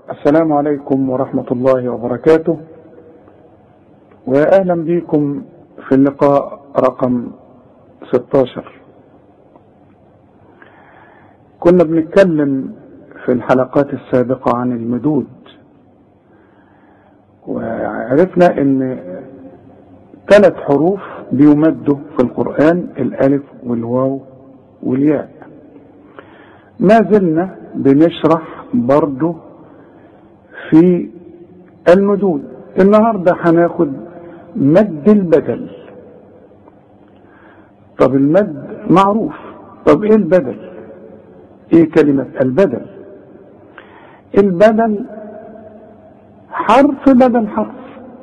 السلام عليكم ورحمة الله وبركاته، وأهلا بكم في اللقاء رقم 16. كنا بنتكلم في الحلقات السابقة عن المدود، وعرفنا ان 3 حروف بيمدوا في القرآن: الألف والواو والياء. ما زلنا بنشرح برضو في المدود. النهاردة هناخد مد البدل. طب المد معروف، طب ايه البدل؟ ايه كلمة البدل؟ البدل حرف بدل حرف،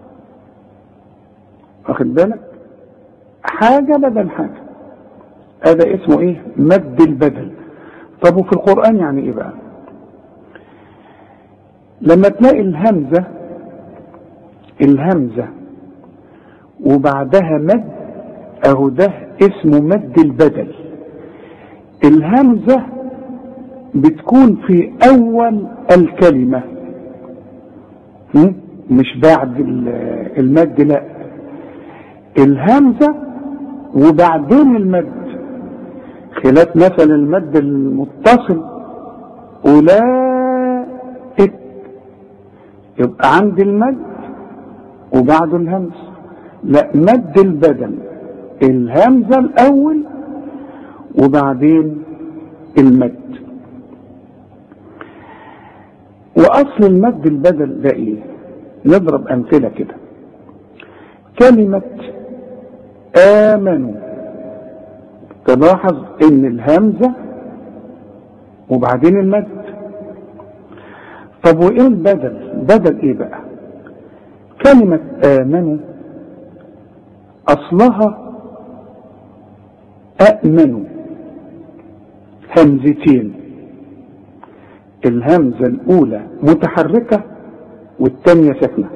واخد بالك؟ حاجة بدل حاجة، هذا اسمه ايه؟ مد البدل. طب وفي القرآن يعني ايه بقى؟ لما تلاقي الهمزة وبعدها مد، اهو ده اسمه مد البدل. الهمزة بتكون في اول الكلمة، مش بعد المد، لا، الهمزة وبعدين المد، خلاف مثلا المد المتصل أولئك، يبقى عند المد وبعده الهمزة. لا، مد البدل الهمزة الأول وبعدين المد. وأصل المد البدل ده إيه؟ نضرب أمثلة كده. كلمة آمنوا، تلاحظ إن الهمزة وبعدين المد. طب وإيه البدل؟ بدل إيه بقى؟ كلمة آمنوا أصلها أأمنوا، همزتين، الهمزة الأولى متحركة والثانية ساكنة،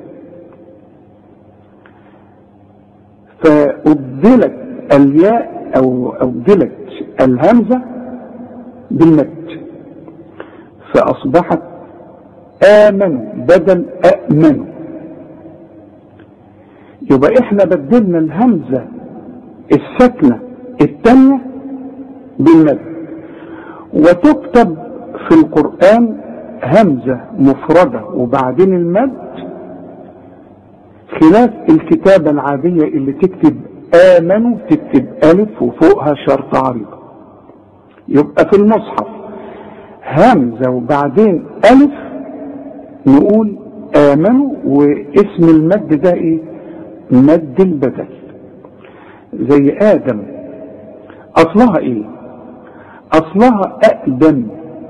فأبدلت الياء أو أبدلت الهمزة بالمد، فأصبحت آمنوا بدل أأمنوا. يبقى إحنا بدلنا الهمزة الساكنة الثانية بالمد. وتكتب في القرآن همزة مفردة وبعدين المد، خلاف الكتابة العادية اللي تكتب آمنوا تكتب ألف وفوقها شرط عريضة. يبقى في المصحف همزة وبعدين ألف نقول آمنوا، واسم المد ده إيه؟ مد البدل. زي آدم، أصلها إيه؟ أصلها أقدم،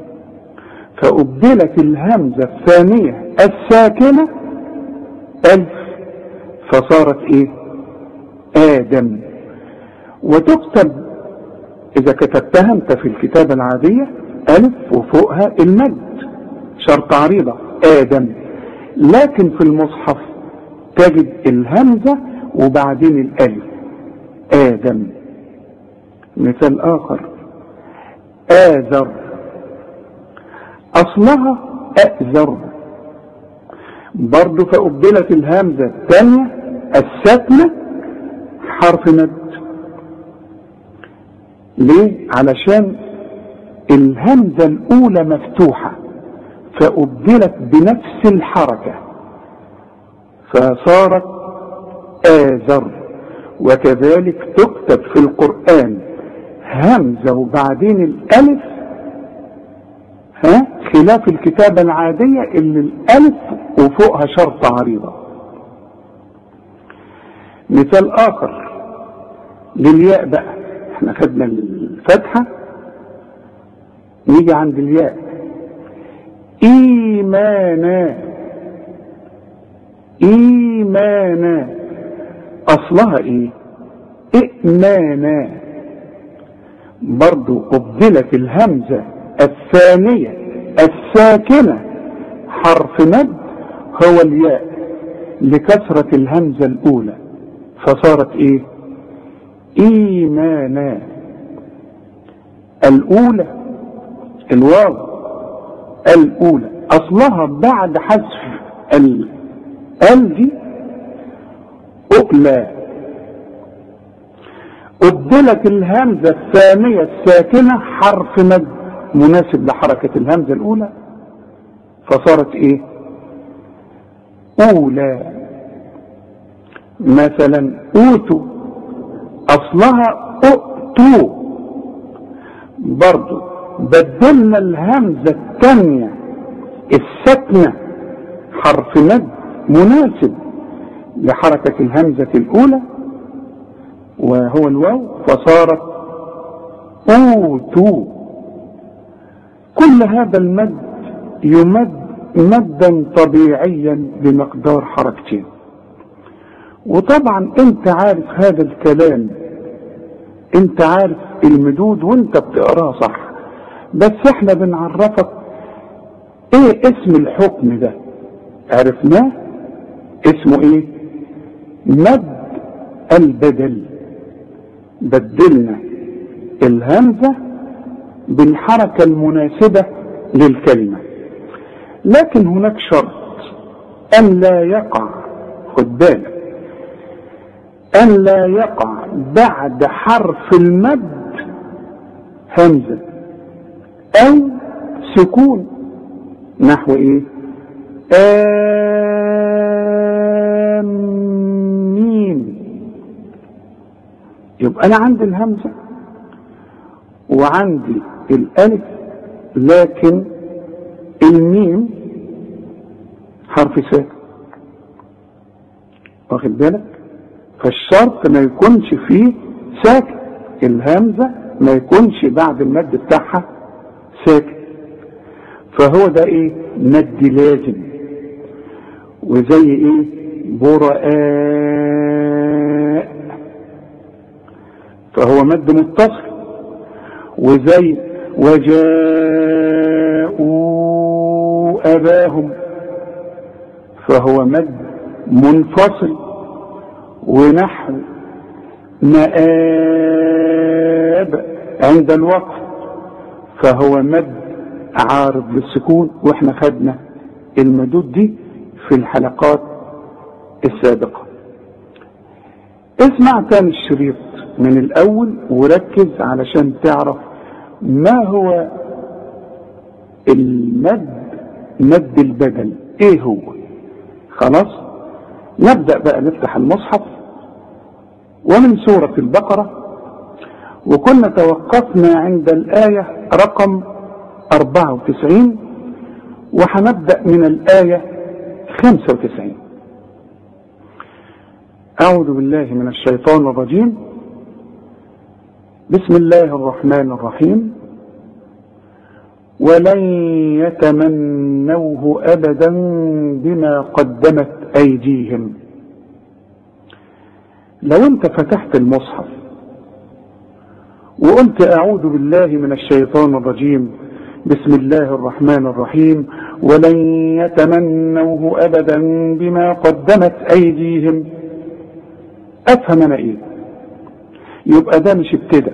فأبدلت الهمزة الثانية الساكنة ألف فصارت إيه؟ آدم. وتكتب إذا كتبتها أنت في الكتابة العادية ألف وفوقها المد شرط عريضة آدم، لكن في المصحف تجد الهمزة وبعدين الألف آدم. مثال آخر: آذر، أصلها أأذر، برضو فأبدلت الهمزة الثانية الساكنة حرف مد. ليه؟ علشان الهمزة الأولى مفتوحة فأبدلت بنفس الحركة فصارت آذر. وكذلك تكتب في القرآن همزة وبعدين الألف، خلاف الكتابة العادية اللي الألف وفوقها شرط عريضة. مثال آخر للياء بقى، احنا خدنا الفتحة، نيجي عند الياء. إيمانا، إيمانا أصلها إيه؟ إئمانا، برضو أبدلت الهمزة الثانية الساكنة حرف مد هو الياء لكثرة الهمزة الأولى فصارت إيه؟ إيمانا. الأولى الواو الأولى اصلها بعد حذف ال دي أؤلى، أبدلت الهمزة الثانية الساكنة حرف مد مناسب لحركة الهمزة الأولى فصارت إيه؟ أولى. مثلا أوتوا أصلها أؤتوا، برضو بدلنا الهمزة الثانية الساكنة حرف مد مناسب لحركة الهمزة الأولى وهو الواو فصارت أوتوا. كل هذا المد يمد مدا طبيعيا بمقدار حركتين. وطبعا انت عارف هذا الكلام، انت عارف المدود وانت بتقراه صح، بس احنا بنعرفك ايه اسم الحكم ده. عرفناه اسمه ايه؟ مد البدل. بدلنا الهمزة بالحركة المناسبة للكلمة، لكن هناك شرط ان لا يقع، خد بالك، ان لا يقع بعد حرف المد همزة او سكون. نحو ايه؟ آمين. يبقى انا عندي الهمزة وعندي الالف، لكن الميم حرف ساكن، واخد بالك؟ فالشرط ما يكونش فيه ساكن، الهمزة ما يكونش بعد المد بتاعها ساكن، فهو ده ايه؟ مد لازم. وزي ايه؟ براء فهو مد متصل. وزي وجاءوا أباهم فهو مد منفصل. ونحو مآب عند الوقف فهو مد عارض للسكون، واحنا خدنا المدود دي في الحلقات السابقة. اسمع تاني الشريط من الاول وركز علشان تعرف ما هو المد، مد البدل ايه هو. خلاص نبدأ بقى نفتح المصحف ومن سورة البقرة، وكنا توقفنا عند الآية رقم 94 وحنبدأ من الآية 95. أعوذ بالله من الشيطان الرجيم. بسم الله الرحمن الرحيم. ولن يتمنوه أبدا بما قدمت أيديهم. لو انت فتحت المصحف وقلت أعوذ بالله من الشيطان الرجيم بسم الله الرحمن الرحيم ولن يتمنوه أبدا بما قدمت أيديهم، أفهم أنا إيه؟ يبقى ده مش ابتدأ.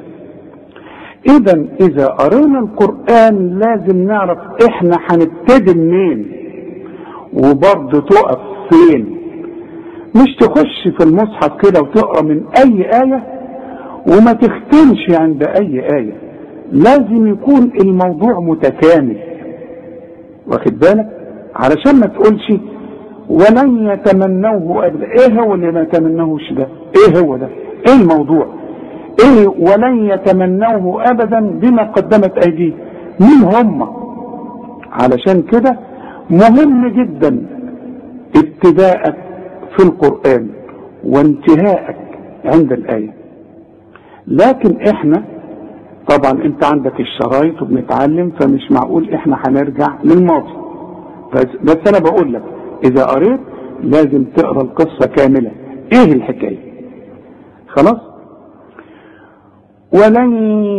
إذا قرينا القرآن لازم نعرف إحنا هنبتدي منين وبرضه تقف فين. مش تخش في المصحف كده وتقرأ من أي آية وما تختمش عند أي آية، لازم يكون الموضوع متكامل، واخد بالك؟ علشان ما تقولش ولن يتمنوه أبدا. إيه هو اللي ما يتمنوهش ده؟ إيه هو ده؟ إيه الموضوع؟ إيه ولن يتمنوه أبدا بما قدمت أيديه؟ مين هم؟ علشان كده مهم جدا ابتداءك في القرآن وانتهاءك عند الآية. لكن احنا طبعا انت عندك الشرايط وبنتعلم، فمش معقول احنا هنرجع للماضي، بس انا بقول لك اذا قريت لازم تقرأ القصة كاملة. ايه الحكاية؟ خلاص. ولن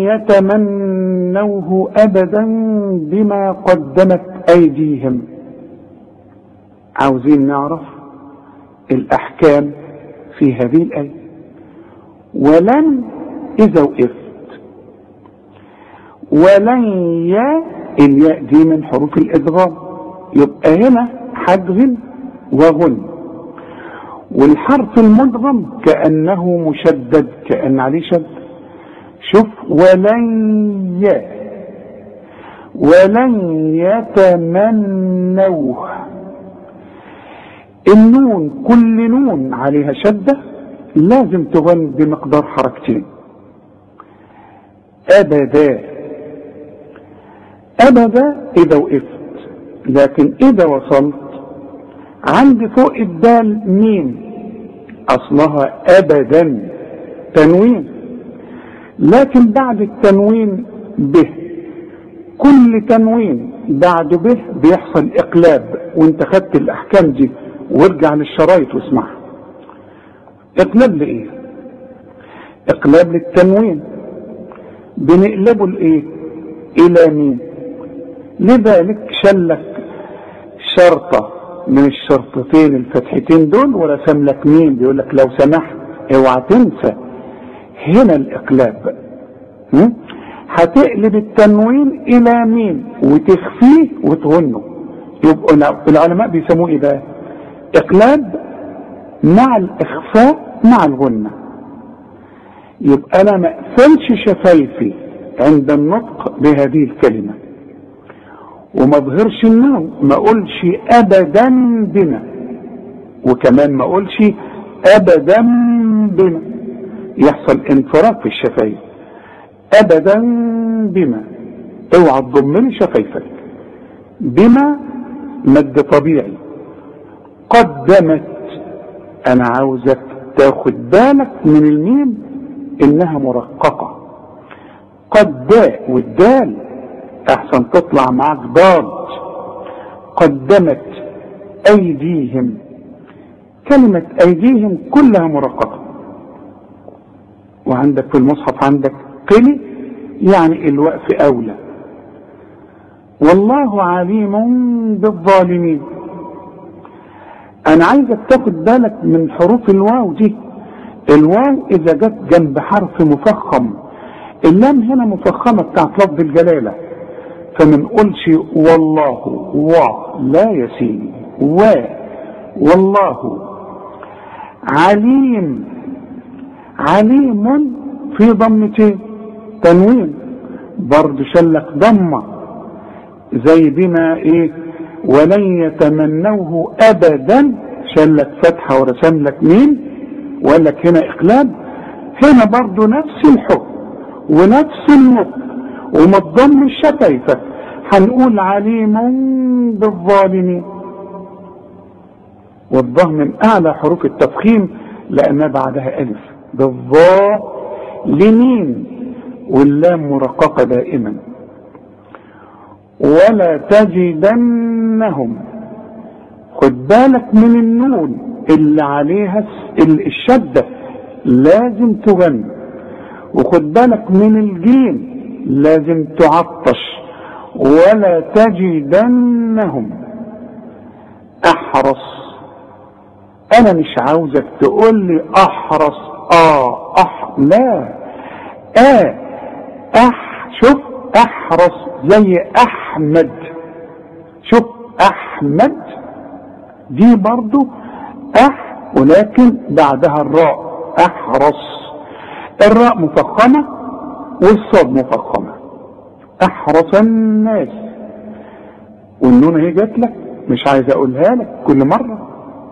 يتمنوه أبدا بما قدمت أيديهم. عاوزين نعرف الأحكام في هذه الآية. ولن إذا وقفت، ولن الياء دي من حروف الإدغام، يبقى هنا هدغن وغن. والحرف المدغم كأنه مشدد، كأن عليه شد. شوف ولن يتمنوه. النون كل نون عليها شدة لازم تغن بمقدار حركتين. أبدا إذا وقفت، لكن إذا وصلت عندي فوق الدال ميم أصلها أبدا تنوين، لكن بعد التنوين به. كل تنوين بعد به بيحصل إقلاب، وانت خدت الأحكام دي وارجع للشرايط واسمعها. إقلاب لإيه؟ إقلاب للتنوين بنقلبه لإيه؟ إلى مين. لذلك شلك شرطة من الشرطتين الفتحتين دول ورسم لك مين، بيقول لك لو سمحت اوعى تنسى هنا الإقلاب. هتقلب التنوين إلى مين وتخفيه وتغنه. يبقى العلماء بيسموه إيه بقى؟ إقلاب مع الإخفاء مع الغنة. يبقى أنا ما أقفلش شفايفي عند النطق بهذه الكلمة، وما اظهرش النون، ما اقولش ابدا بنا، وكمان ما اقولش ابدا بنا، يحصل انفراج في الشفايف. ابدا بما، اوعى تضم لي شفايفك. بما مد طبيعي. قدمت، انا عاوزك تاخد بالك من الميم انها مرققة. قد والدال احسن تطلع معك ضاد. قدمت ايديهم، كلمة ايديهم كلها مرققة. وعندك في المصحف عندك قلي يعني الوقف اولى. والله عليم بالظالمين. انا عايزك تاخد بالك من حروف الواو دي. الواو اذا جت جنب حرف مفخم، اللام هنا مفخمة بتاعت لفظ الجلالة، فمنقولش والله لا يا سيدي والله. عليم في ضمتين تنوين برضو شلك ضمة زي بما ايه ولن يتمنوه ابدا، شلك فتحة ورسم لك مين وقال لك هنا اقلاب. هنا برضو نفس الحكم ونفس النطق وما تضمش شفايفك. هنقول عليم بالظالمين، والضم من اعلى حروف التفخيم لانها بعدها الف. بالظالمين واللام مرققة دائما. ولا تجدنهم، خد بالك من النون اللي عليها الشدة لازم تغني، وخد بالك من الجيم لازم تعطش. ولا تجدنهم احرص. انا مش عاوزك تقول لي احرص لا شوف احرص زي احمد. شوف احمد دي برضو ولكن بعدها الراء. احرص الراء مفخمة والصاد مفخمة. احرص الناس، والنون هي جات لك مش عايز اقولها لك كل مرة.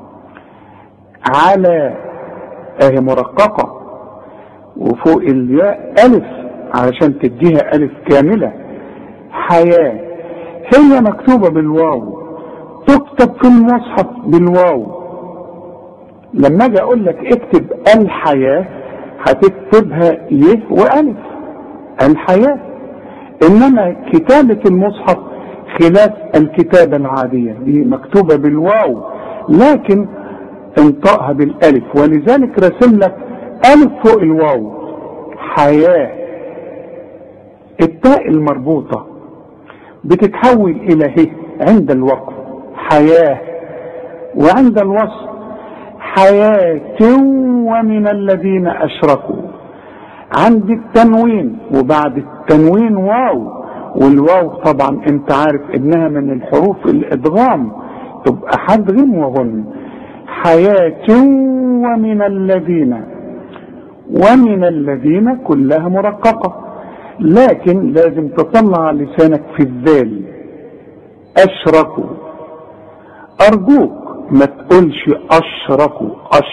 على اهي مرققة وفوق الياء الف علشان تديها الف كاملة. حياة هي مكتوبة بالواو، تكتب في المصحف بالواو. لما اجي اقول لك اكتب الحياة هتكتبها ي والف الحياة. انما كتابة المصحف خلاف الكتابة العادية، دي مكتوبة بالواو لكن انطقها بالالف، ولذلك رسم لك الف فوق الواو. حياة التاء المربوطة بتتحول الى ه عند الوقف حياة، وعند الوصل حياة ومن الذين اشركوا. عند التنوين وبعد التنوين واو، والواو طبعا انت عارف انها من الحروف الادغام، تبقى حدغم وغن. حياة ومن الذين كلها مرققة، لكن لازم تطلع لسانك في الذال. اشركوا، ارجوك ما تقولش اشركوا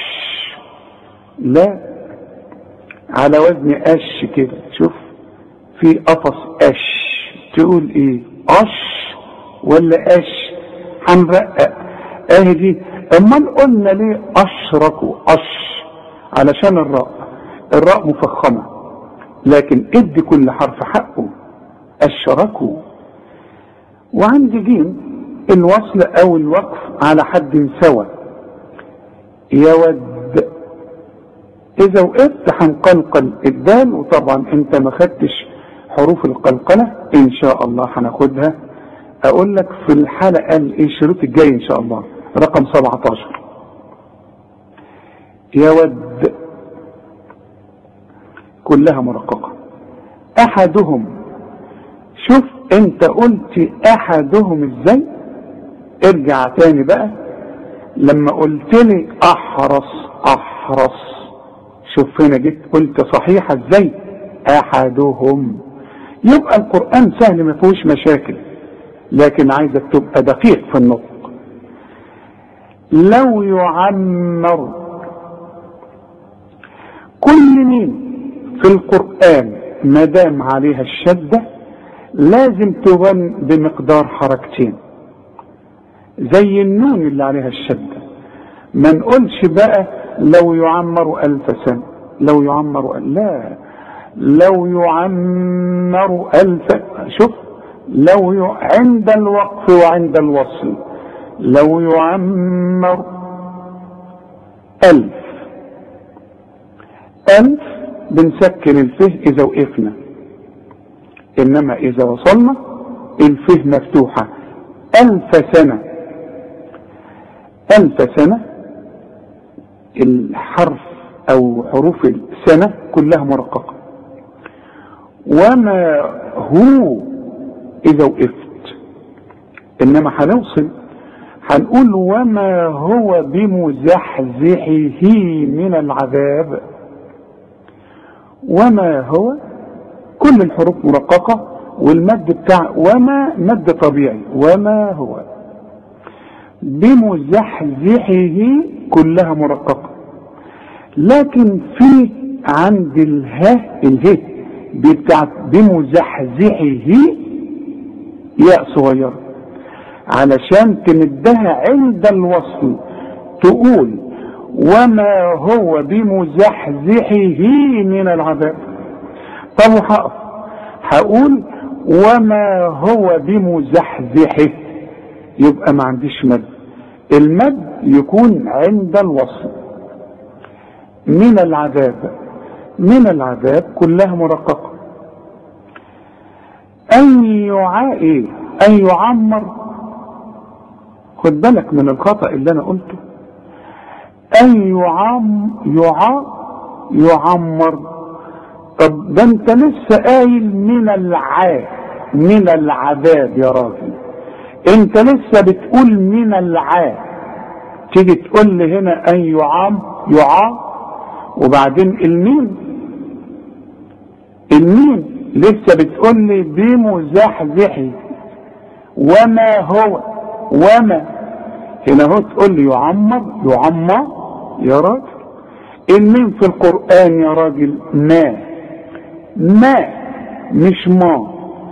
لا، على وزن اش كده. شوف في قفص اش، تقول ايه؟ ولا هنرقق اهي دي. امال قلنا ليه اشركوا؟ علشان الراء مفخمة، لكن ادي كل حرف حقه. اشركوا. وعندي جيم الوصل او الوقف على حد سوى. يود، اذا وقفت هنقلقل الدال، وطبعا انت ما خدتش حروف القلقلة، ان شاء الله هناخدها. اقول لك في الحلقة الشريط الجاي ان شاء الله رقم 17. يود كلها مرققة. احدهم، شوف انت قلت احدهم ازاي. ارجع تاني بقى لما قلت لي احرص، شوف هنا جيت قلت صحيحة ازاي؟ احدهم. يبقى القرآن سهل ما فيهوش مشاكل، لكن عايزك تبقى دقيق في النطق. لو يعمر، كل مين في القرآن مدام عليها الشدة لازم تبان بمقدار حركتين، زي النون اللي عليها الشدة. ما نقولش بقى لو يعمر 1000 سنة، لو يعمر لا، لو يعمر 1000. شوف عند الوقف وعند الوصل. لو يعمر 1000 بنسكن الفه إذا وقفنا، إنما إذا وصلنا الفه مفتوحة. 1000 سنة، 1000 سنة الحرف أو حروف السنة كلها مرققة. وما هو إذا وقفت، إنما هنوصل هنقول وما هو بمزحزحه من العذاب. وما هو كل الحروف مرققة، والمد بتاع وما مد طبيعي. وما هو بمزحزحه كلها مرققة، لكن في عند اله بتاعت بمزحزحه ياء صغيرة، علشان تمدها عند الوصل تقول وما هو بمزحزحه من العذاب. طب وهقف هقول وما هو بمزحزحه، يبقى ما عنديش مد. المد يكون عند الوصل. من العذاب كلها مرققة. أن يعمر، خد بالك من الخطأ اللي أنا قلته. أن يعمر. طب ده أنت لسه قايل من العذاب يا راجل، أنت لسه بتقول من تيجي تقول لي هنا أن وبعدين الميم لسه بتقول لي بمزحزحي. وما هو هنا هو تقول لي يعمر يا راجل. الميم في القرآن يا راجل ما مش ما.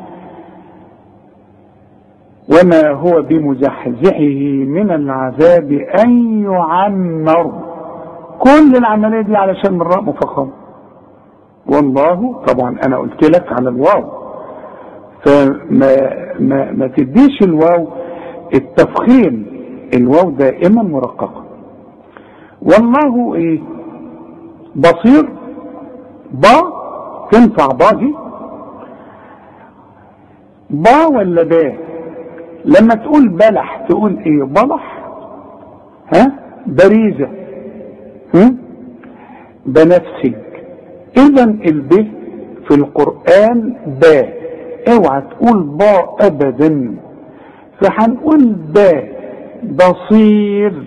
وما هو بمزحزحه من العذاب أن يعمر. كل العملية دي علشان الراء مفخمة. والله طبعا أنا قلت لك على الواو، فما تديش الواو التفخيم. الواو دائما مرققة. والله ايه؟ بصير. تنفع دي ولا لما تقول بلح تقول ايه؟ بلح. بريزة. بنفسج. اذا الب في القرآن اوعى تقول با ابدا، فهنقول با. بصير.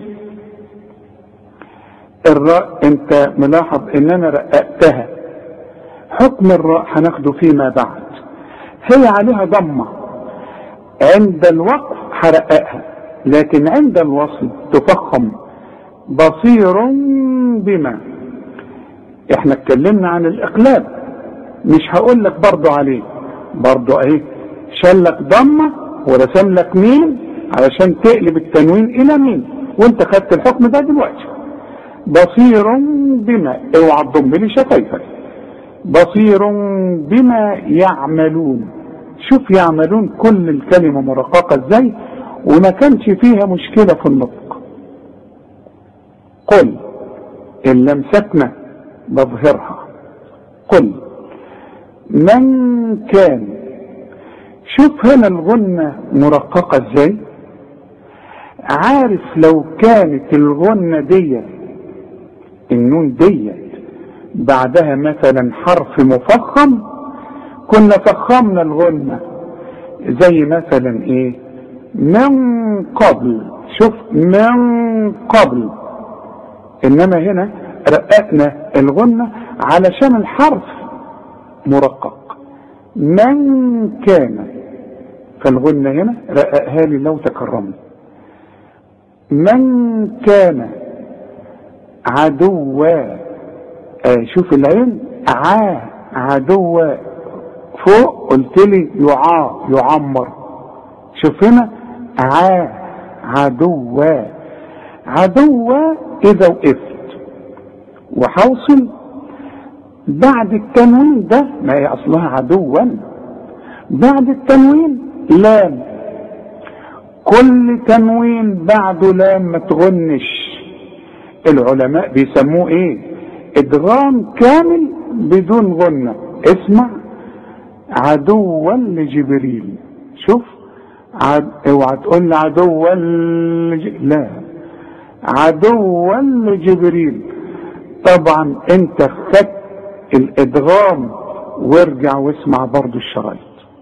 الراء انت ملاحظ ان انا رققتها، حكم الراء هناخده فيما بعد. هي عليها ضمة، عند الوقف هرققها، لكن عند الوصل تفخم. بصير بما. احنا اتكلمنا عن الاقلاب، مش هقول لك برضو عليه، برضو اهي شلك ضمة ورسم لك مين علشان تقلب التنوين الى مين، وانت خدت الحكم ده دلوقتي. بصير بما، اوعى تضم لي شفايفك. بصير بما يعملون. شوف يعملون كل الكلمة مرققة ازاي، وما كانش فيها مشكلة في النطق. قل ان لم سكنة بظهرها. قل من كان. شوف هنا الغنة مرققة ازاي. عارف لو كانت الغنة دي النون دي بعدها مثلا حرف مفخم كنا فخمنا الغنة، زي مثلا ايه؟ من قبل. شوف من قبل. انما هنا رققنا الغنة علشان الحرف مرقق. من كان، فالغنة هنا رققها لي لو تكرمنا. من كان عدوا. شوف العين عدوا فوق قلت لي يعمر. شوف هنا عدوا اذا وقفت وحوصل بعد التنوين ده، ما هي اصلها عدوا، بعد التنوين لام. كل تنوين بعده لام ما تغنش. العلماء بيسموه ايه؟ ادغام كامل بدون غنة. اسمع عدوا لجبريل. شوف اوعى تقول عدوا لا، عدوا لجبريل. طبعا انت خدت الادغام، وارجع واسمع برضو الشرايط.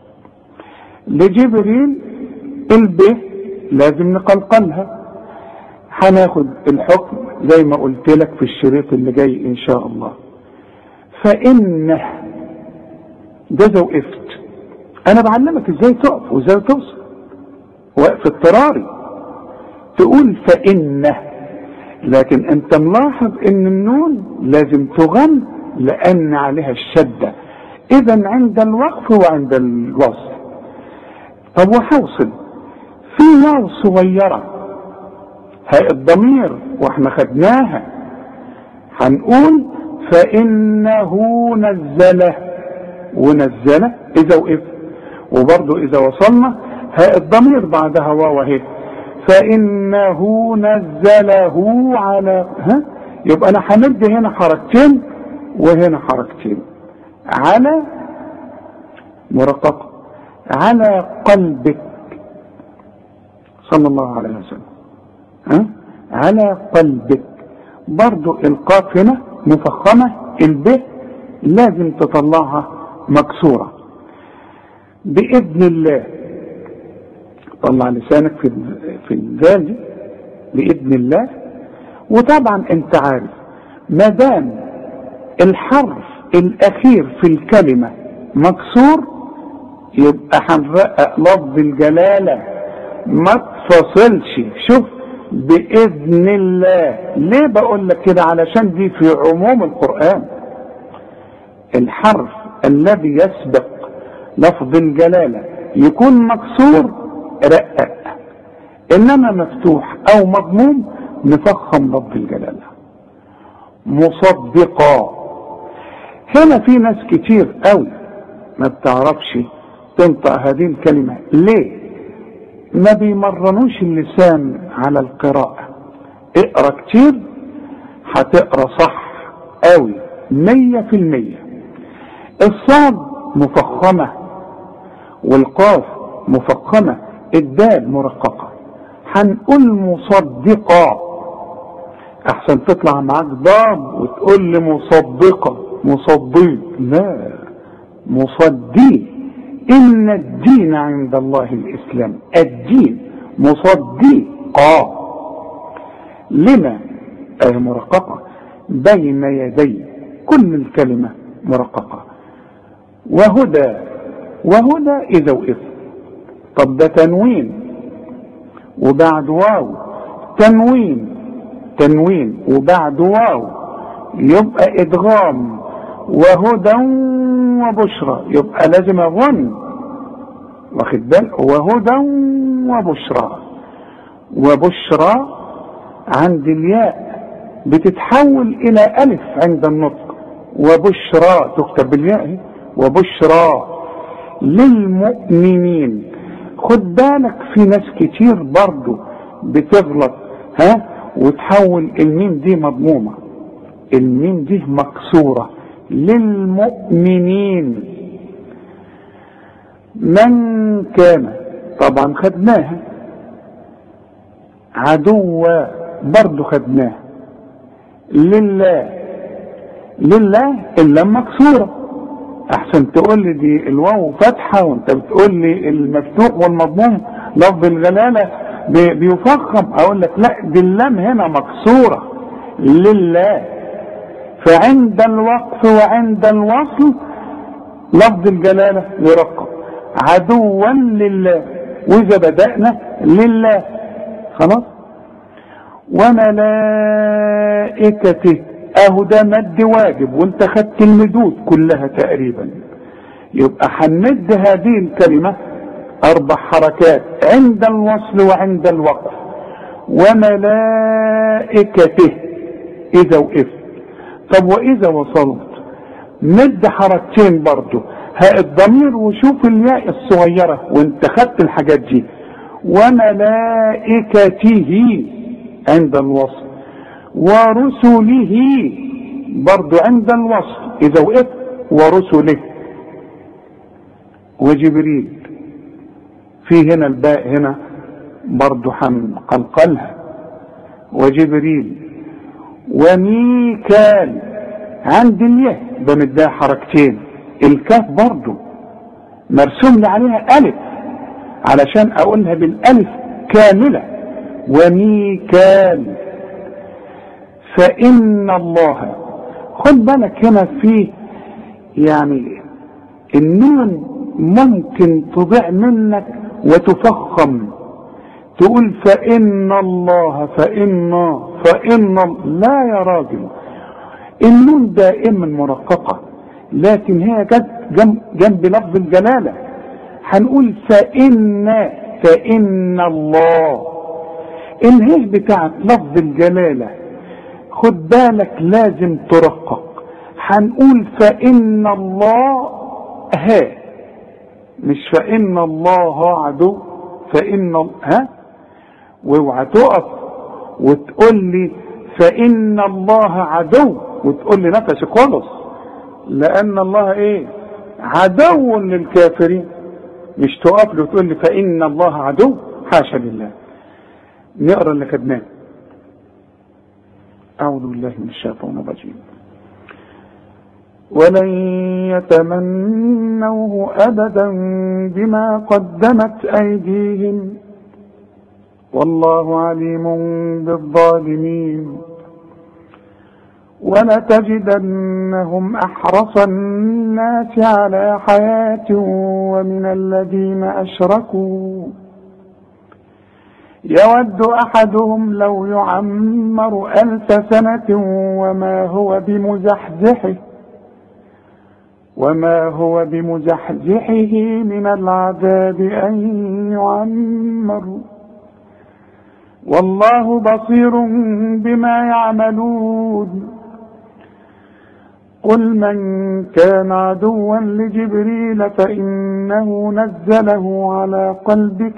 لجبريل الب لازم نقلقلها. هناخد الحكم زي ما قلت لك في الشريط اللي جاي ان شاء الله. فإنه ده إذا وقفت. انا بعلمك ازاي تقف وازاي توصل وقف اضطراري. تقول فإنه، لكن انت ملاحظ ان النون لازم تغن لان عليها الشدة، اذا عند الوقف وعند الوصل. طب وحوصل في واو صغيرة، هاء الضمير واحنا خدناها، هنقول فإنه نزله. ونزله اذا وقف، وبرضو اذا وصلنا هاء الضمير بعدها واو اهي. فإنه نزله على يبقى انا همد هنا حركتين وهنا حركتين. على مرققة على قلبك صلى الله عليه وسلم. على قلبك برضو القاف هنا مفخمة، الب لازم تطلعها مكسورة. بإذن الله طلع لسانك في الذال بإذن الله. وطبعا انت عارف ما دام الحرف الأخير في الكلمة مكسور يبقى هنرقق لفظ الجلالة ما تفصلش. شوف بإذن الله. ليه بقول لك كده؟ علشان دي في عموم القرآن. الحرف الذي يسبق لفظ الجلالة يكون مكسور رقق، انما مفتوح او مضموم نفخم لفظ الجلالة. مصدقا. هنا في ناس كتير قوي ما بتعرفش تنطق هذه الكلمة. ليه؟ ما بيمرنوش اللسان على القراءة. اقرأ كتير هتقرأ صح قوي 100%. الصاد مفخمة والقاف مفخمة، الدال مرققة. هنقول مصدقة، احسن تطلع معاك ضاد وتقول لي مصدقة مصدق. لا، مصدي إن الدين عند الله الإسلام. الدين مصدقا لما مرققة بين يدي كل الكلمة مرققة. وهدى إذا وإذ. طب ده تنوين وبعد واو، تنوين وبعد واو يبقى إدغام. وهدى وبشرى يبقى لازم أظن، واخد بالك؟ وهدى وبشرى عند الياء بتتحول إلى ألف عند النطق. وبشرى تكتب بالياء، وبشرى للمؤمنين. خد بالك في ناس كتير برضو بتغلط وتحول الميم دي مضمومة، الميم دي مكسورة. للمؤمنين. من كان طبعا خدناها. عدوة برضو خدناها. لله اللام مكسورة. احسن تقول لي دي الواو فتحة وانت بتقول لي المفتوح والمضموم لفظ الجلالة بيفخم. اقول لك لا، دي اللام هنا مكسورة. لله. فعند الوقف وعند الوصل لفظ الجلالة يرقق. عدوا لله. واذا بدأنا لله خلاص. وملائكته اهو ده مد واجب وانت خدت المدود كلها تقريبا. يبقى هنمد هذه الكلمة 4 حركات عند الوصل وعند الوقف. وملائكته اذا وقف. طب واذا وصلت مد حركتين برضو. الضمير وشوف الياء الصغيرة وانت خدت الحاجات دي. وملائكته عند الوصل. ورسله برضو عند الوصل اذا وقف. ورسله. وجبريل في هنا الباء هنا برضو هنقلقلها. وجبريل. وميكال عند الياء بمدها حركتين. الكاف برضو مرسوم لي عليها ألف علشان أقولها بالألف كاملة. وميكال. فإن الله. خد بالك هنا فيه يعني النون ممكن تضيع منك وتفخم. تقول فإن الله فإن لا يا راجل، النون دائما مرققة لكن هي جت جنب لفظ الجلالة. هنقول فإن الله. الهاء بتاعت لفظ الجلالة خد بالك لازم ترقق. هنقول فإن الله مش فإن الله عدو. فإن واوعى تقف وتقول لي فإن الله عدو وتقول لي نفسك خلص، لأن الله عدو للكافرين. مش تقف له وتقول لي فإن الله عدو، حاشا لله. نقرأ اللي خدناه. أعوذ بالله من الشيطان الرجيم. ولن يتمنوه أبدا بما قدمت أيديهم والله عليم بالظالمين. ولتجدنهم أحرص الناس على حياة ومن الذين أشركوا يود أحدهم لو يعمر 1000 سنة وما هو بمزحزحه من العذاب أن يعمر والله بصير بما يعملون. قل من كان عدوا لجبريل فإنه نزله على قلبك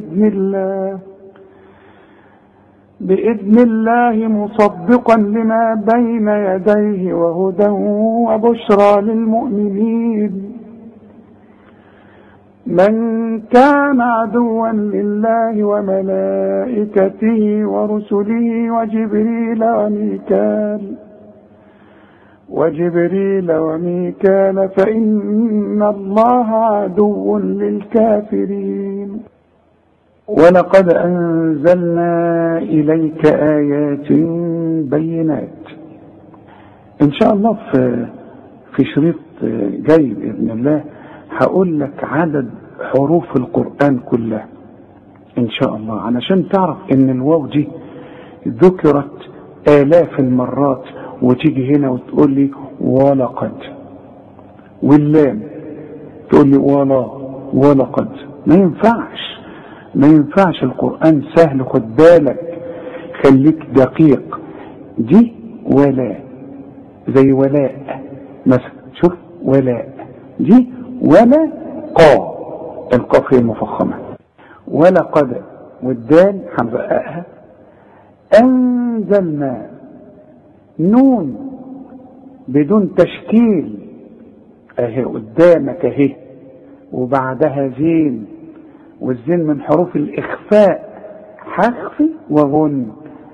بإذن الله مصدقا لما بين يديه وهدى وبشرى للمؤمنين. من كان عدوا لله وملائكته ورسله وجبريل وميكال وجبريل وميكال فإن الله عدو للكافرين. ولقد أنزلنا إليك آيات بينات. إن شاء الله في شريط جاي بإذن الله هقول لك عدد حروف القرآن كلها إن شاء الله، علشان تعرف إن الواو دي ذكرت آلاف المرات، وتيجي هنا وتقول لي ولقد، واللام تقول لي ولقد. ما ينفعش القرآن سهل، خد بالك، خليك دقيق. دي ولا زي ولاء مثلا، شوف ولاء، دي ولا قا، القاف هي المفخمة. ولقد والدال هنرققها. أنزلنا نون بدون تشكيل اهي قدامك اهي، وبعدها زين، والزين من حروف الإخفاء، حخفي وغن.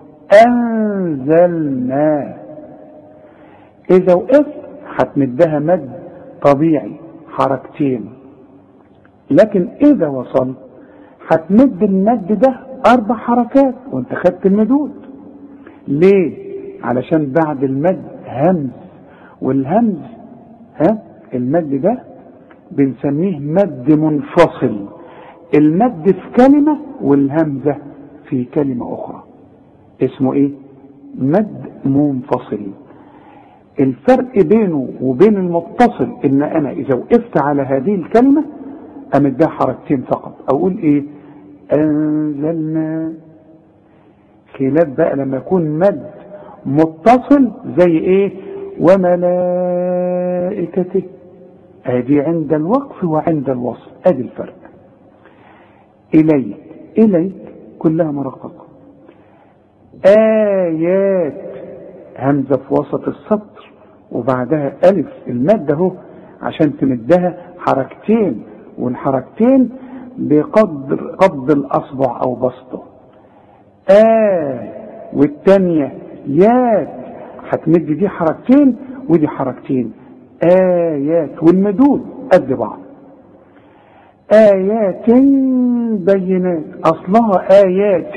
أنزلنا إذا وقفت هتمدها مد طبيعي حركتين، لكن إذا وصلت هتمد المد ده 4 حركات وانت خدت المدود. ليه؟ علشان بعد المد همز، والهمز المد ده بنسميه مد منفصل. المد في كلمة والهمزة في كلمة أخرى اسمه إيه؟ مد منفصل. الفرق بينه وبين المتصل إن أنا إذا وقفت على هذه الكلمة أمدها حركتين فقط، أقول إيه؟ أنزلنا. خلاف بقى لما يكون مد متصل زي إيه؟ وملائكته، ادي عند الوقف وعند الوصل، ادي الفرق. إليك كلها مرققة. آيات همزة في وسط السطر وبعدها ألف، المادة اهو عشان تمدها حركتين، والحركتين بقدر قبض الأصبع أو بسطه. والتانية يات هتمد دي حركتين ودي حركتين. آيات والمدود قد بعض. آيات بينات، أصلها آيات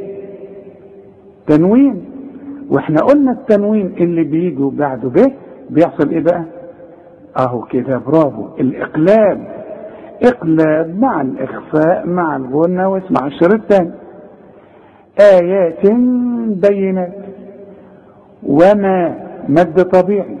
تنوين، واحنا قلنا التنوين اللي بيجوا بعده به بيحصل ايه بقى؟ اهو كده، برافو، الإقلاب مع الإخفاء مع الغنى، واسمع الشريط الثاني. آيات بينات، وما مد طبيعي.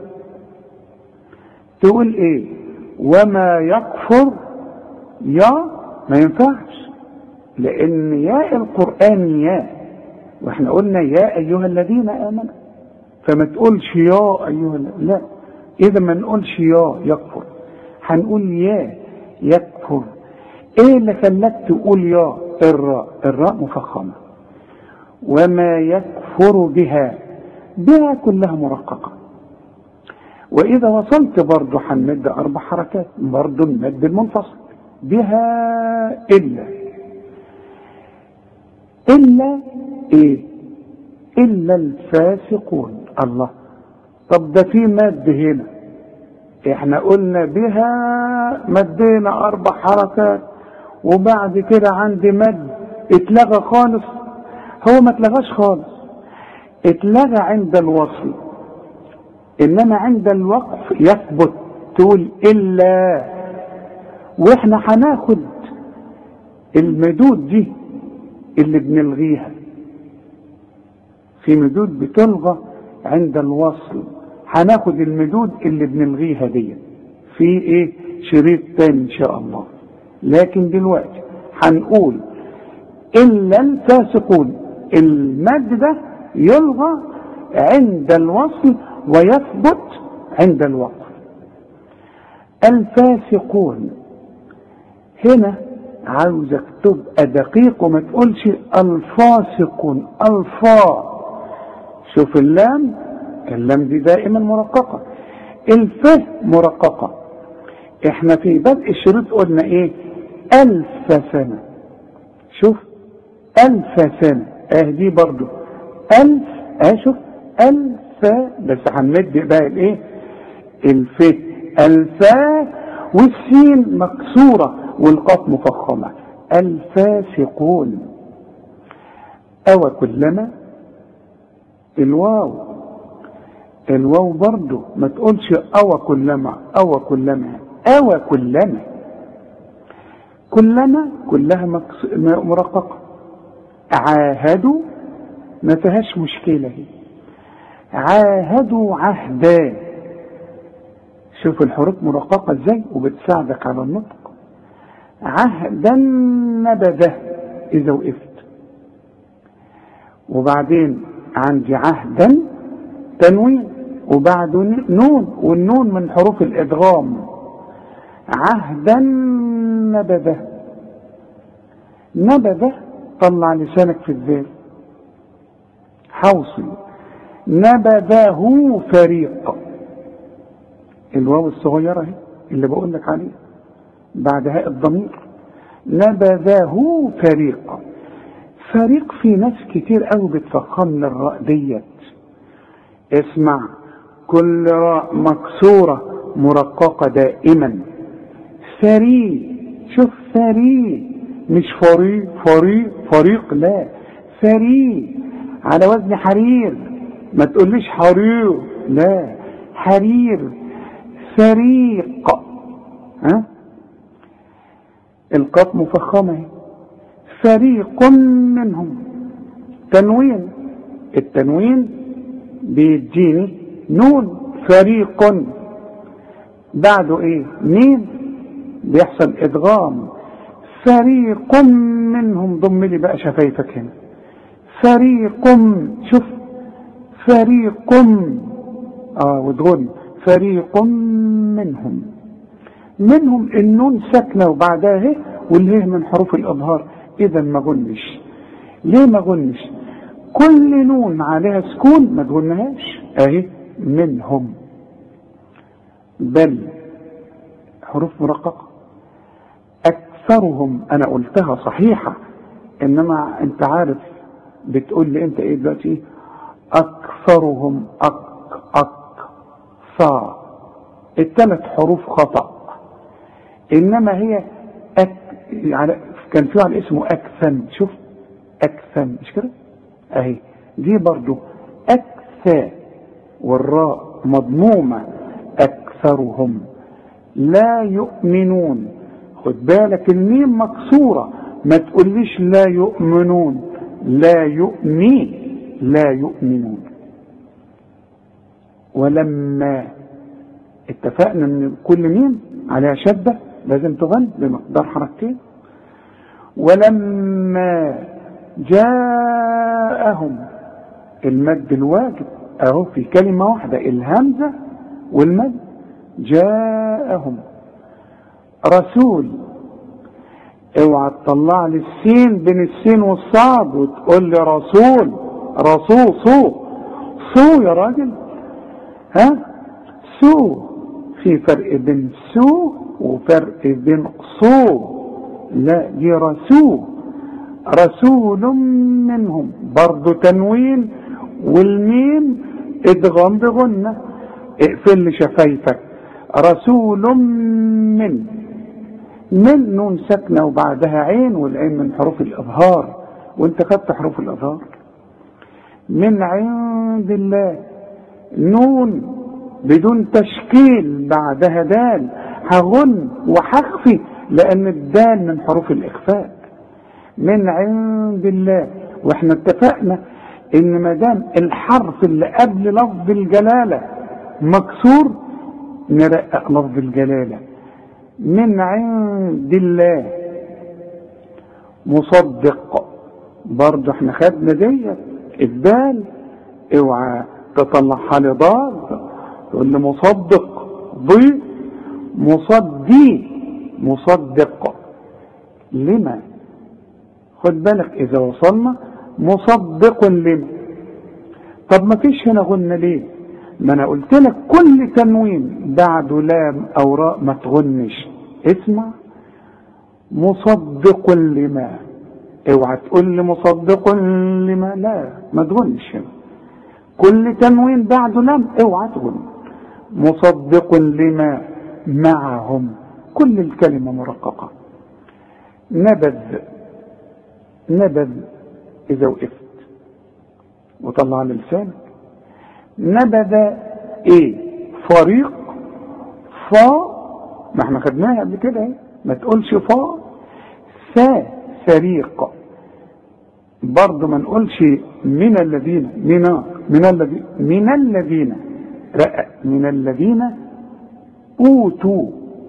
تقول ايه؟ وما يكفر يا ما ينفعش، لان ياء القرآن ياء، واحنا قلنا يا ايها الذين امنوا، فما تقولش يا ايها، لا، اذا ما نقولش يا يكفر، هنقول يا يكفر. ايه اللي خلاك تقول يا؟ الراء مفخمة. وما يكفر بها كلها مرققة. وإذا وصلت برضو هنمد 4 حركات، برضو المد المنفصل. بها إلا إيه؟ إلا الفاسقون. الله، طب ده في مد هنا، احنا قلنا بها مدينا 4 حركات، وبعد كده عندي مد اتلغى خالص. هو ما اتلغاش خالص، اتلغى عند الوصل، انما عند الوقف يثبت. تقول الا، واحنا هناخد المدود دي اللي بنلغيها، في مدود بتلغى عند الوصل، هناخد المدود اللي بنلغيها دي في ايه؟ شريط تاني ان شاء الله. لكن دلوقتي هنقول الا الفاسقون، المد ده يلغى عند الوصل ويثبت عند الوقف. الفاسقون هنا عاوزك تبقى دقيق وما تقولش الفاسقون، الفا. شوف اللام دي دائما مرققة، الف مرققة. احنا في بدء الشريط قلنا ايه؟ 1000 سنة. شوف 1000 سنة، دي برضو 1000، شوف الفا، بس هنمد بقى الايه؟ الف. الفا، والسين مكسورة والقاف مفخمة. الفاسقون. أو كلما الواو. الواو برضو ما تقولش أو كلما، أو كلما، أو كلما. كلما كلها مرققة. عاهدوا ما فيهاش مشكلة هي. عاهدوا عهدا. شوف الحروف مرققة ازاي وبتساعدك على النطق. عهدا نبذه إذا وقفت. وبعدين عندي عهدا تنوين وبعده نون، والنون من حروف الإدغام. عهدا نبذه. نبذه طلع لسانك في الذال. حوصي. نبذه فريق. الواو الصغيرة اهي اللي بقول لك عليها بعدها الضمير. نبذه فريق. فريق في ناس كتير قوي بتفخم الراء ديت. اسمع، كل راء مكسورة مرققة دائما. فريق. شوف فريق، مش فريق فريق فريق، لا، فريق على وزن حرير. ما تقوليش حرير، لا، حرير. فريق. ها؟ القاف مفخمة. فريق منهم. تنوين. التنوين بيديني نون. فريق بعده ايه؟ مين. بيحصل ادغام. فريق منهم. ضم لي بقى شفايفك هنا. فريق. شوف فريق. وتغن. فريق منهم. منهم النون ساكنه وبعدها هي، والهي من حروف الاظهار. اذا ما غنش. ليه ما غنش؟ كل نون عليها سكون ما تغنهاش اهي. منهم. بل حروف مرققه. اكثرهم انا قلتها صحيحه، انما انت عارف بتقول لي انت ايه دلوقتي؟ اكثرهم. صا. الثلاث حروف خطأ. انما هي يعني كان فيها على اسمه اكثم. شوف اكثم مش كده اهي. دي برضو اكثى والراء مضمومة. اكثرهم لا يؤمنون. خد بالك الميم مكسورة، ما تقوليش لا يؤمنون، لا يؤمن، لا يؤمنون. ولما اتفقنا ان كل ميم عليها شدة لازم تغن بمقدار حركتين. ولما جاءهم المد الواجب اهو في كلمة واحدة، الهمزة والمد. جاءهم رسول. اوعى تطلع لي السين بين السين والصاد وتقول لي رسول. رسول. صو يا راجل. ها؟ سو. في فرق بين سو وفرق بين صو. لا، دي رسول. رسول منهم برضو تنوين والميم ادغام بغنة. اقفل لي شفايفك. رسول من نون ساكنة وبعدها عين، والعين من حروف الإظهار، وانت خدت حروف الإظهار. من عند الله. نون بدون تشكيل بعدها دال. هغن وهخفي لأن الدال من حروف الإخفاء. من عند الله. واحنا اتفقنا ان ما دام الحرف اللي قبل لفظ الجلالة مكسور نرقق لفظ الجلالة. من عند الله. مصدق برضو احنا خدنا دي الدال، اوعى تطلعها لي ضاد تقول لي مصدق. ضي. مصدي. مصدق. لما؟ خد بالك اذا وصلنا مصدق لما. طب ما فيش هنا غنى ليه؟ ما انا قلت لك كل تنوين بعده لام او راء ما تغنش. اسمع، مصدق لما. اوعى تقول لي مصدق لما، لا ما تغنش هنا. كل تنوين بعده لم اوعى تقول مصدق لما معهم، كل الكلمة مرققة. نبذ إذا وقفت وطلع لسانك. نبذ ايه؟ فريق، ما احنا خدناها قبل كده ايه، ما تقولش فريق برضه، ما نقولش من الذين من الذين اوتوا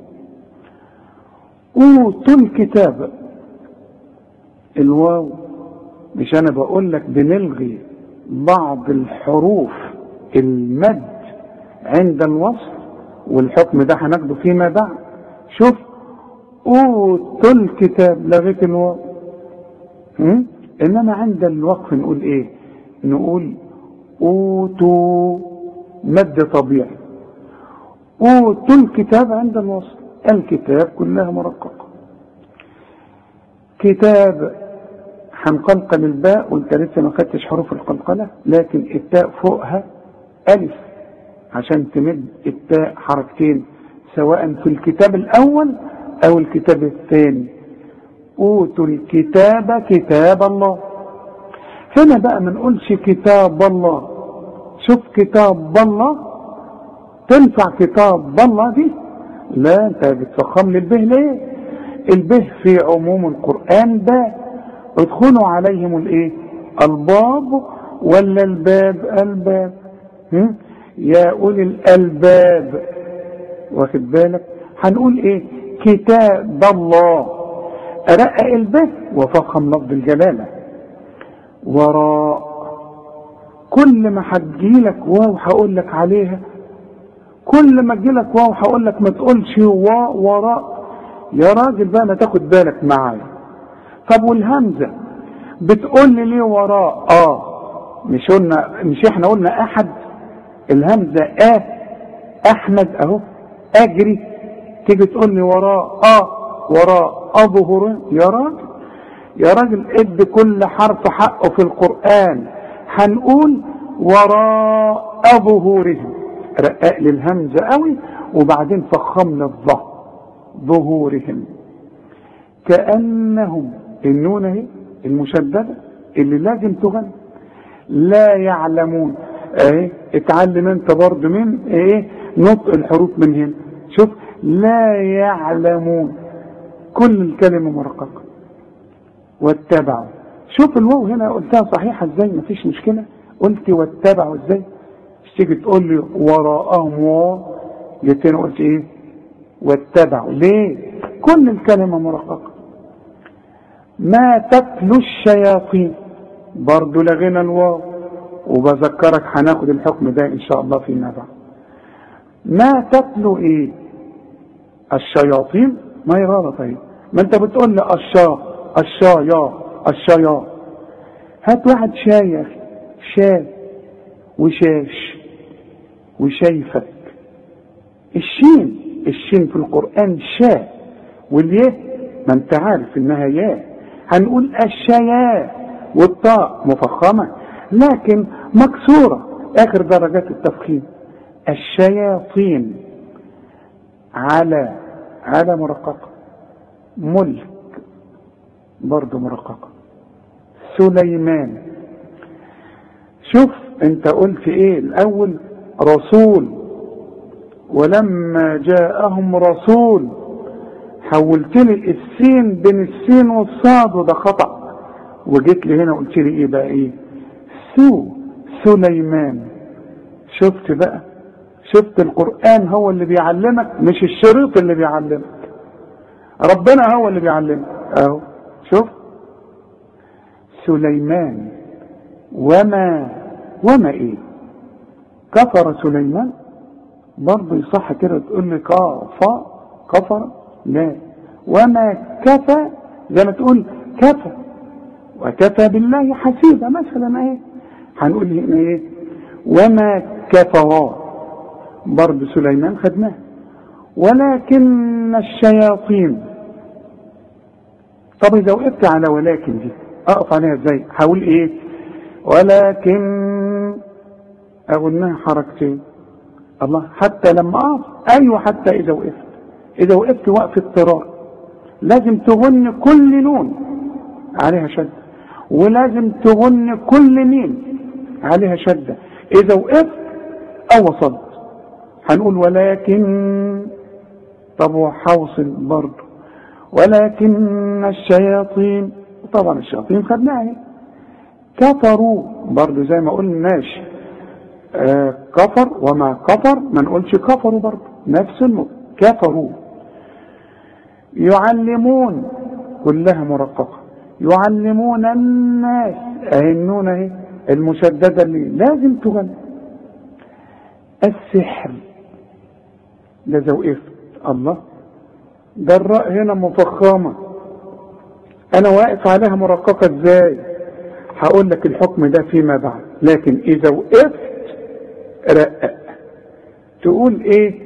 الكتاب. الواو مش انا بقول لك بنلغي بعض الحروف المد عند الوصل، والحكم ده هناخده فيما بعد. شوف اوتوا الكتاب لغيت الواو، انما عند الوقف نقول ايه؟ نقول اوتوا مد طبيعي. اوتوا الكتاب عند الوصل، الكتاب كلها مرققة. كتاب هنقلقل الباء، وانت لسه ما خدتش حروف القلقلة، لكن التاء فوقها ألف عشان تمد التاء حركتين سواء في الكتاب الأول أو الكتاب الثاني. أوتوا الكتاب كتاب الله. هنا بقى ما نقولش كتاب الله. شوف كتاب الله تنفع كتاب الله دي؟ لا، انت بتفخم لي البه ليه؟ البه في عموم القرآن باء. ادخلوا عليهم الايه؟ الباب، ولا الباب؟ يا أولي الألباب. واخد بالك؟ هنقول ايه؟ كتاب الله، أرقق البه وفخم لفظ الجلالة. وراء، كل ما هتجيلك واو هقول لك عليها، كل ما تجيلك واو هقول لك ما تقولش وراء. يا راجل بقى ما تاخد بالك معايا. طب والهمزة بتقول لي ليه وراء؟ مش احنا قلنا احد؟ الهمزة احمد اهو، اجري، تيجي تقول لي وراء وراء اظهر. يا راجل ادي كل حرف حقه في القرآن. هنقول وراء ظهورهم، رقق لي الهمزة قوي وبعدين فخمنا ظهورهم. كأنهم، النون اهي المشددة اللي لازم تغنى. لا يعلمون اهي، اتعلم انت برضه من ايه؟ نطق الحروف من هنا. شوف لا يعلمون، كل الكلمة مرققة. واتبعوا، شوف الواو هنا قلتها صحيحة ازاي، مفيش مشكلة. قلت واتبعوا ازاي؟ مش تيجي تقول لي وراءهم جيت هنا قلت ايه؟ واتبعوا. ليه؟ كل الكلمة مرققة. ما تتلو الشياطين، برضو لغينا الواو، وبذكرك هناخد الحكم ده ان شاء الله فيما بعد. ما تتلو ايه؟ الشياطين، ما هي غلط اهي. ما انت بتقول لي الشيا. هات واحد شاي يا اخي، شاي وشاش وشايفك. الشين في القرآن شاء، والياء ما انت عارف انها ياء. هنقول الشياء، والطاء مفخمة لكن مكسورة اخر درجات التفخيم. الشياطين على مرققة. ملك برضو مرققة. سليمان، شوف انت قلت ايه الاول؟ رسول، ولما جاءهم رسول حولت لي السين بين السين والصاد، وده خطأ، وجيت لي هنا قلت لي ايه بقى؟ ايه؟ سليمان. شفت بقى؟ شفت القرآن هو اللي بيعلمك، مش الشريط اللي بيعلمك، ربنا هو اللي بيعلمك اهو. شوف سليمان. وما ايه؟ كفر سليمان، برضه يصح كده تقول لي كفر؟ لا. وما كفى، زي ما تقول كفى، وكفى بالله حسيبا مثلا ايه. هنقول هنا ايه؟ وما كفر، برضه سليمان خدناه. ولكن الشياطين. طب اذا وقفت على ولكن دي اقف عليها ازاي؟ هقول ايه؟ ولكن اغنها حركتين. الله، حتى لما اقف، ايوه حتى اذا وقفت وقف اضطرار لازم تغن كل نون عليها شدة، ولازم تغن كل ميم عليها شدة اذا وقفت او وصلت. هنقول ولكن، طب وحوصل برضه ولكن الشياطين، طبعا الشياطين خدناها. كفروا برضه زي ما قلنا ماشي، كفر وما كفر ما نقولش كفروا برضه نفس النقطة. كفروا. يعلمون كلها مرققة. يعلمون الناس اهي النون اهي المشددة اللي لازم تغنى. السحر ده زي وقفت. الله، ده الراء هنا مفخمة، انا واقف عليها مرققة ازاي؟ هقول لك الحكم ده فيما بعد. لكن اذا وقفت رقق تقول ايه؟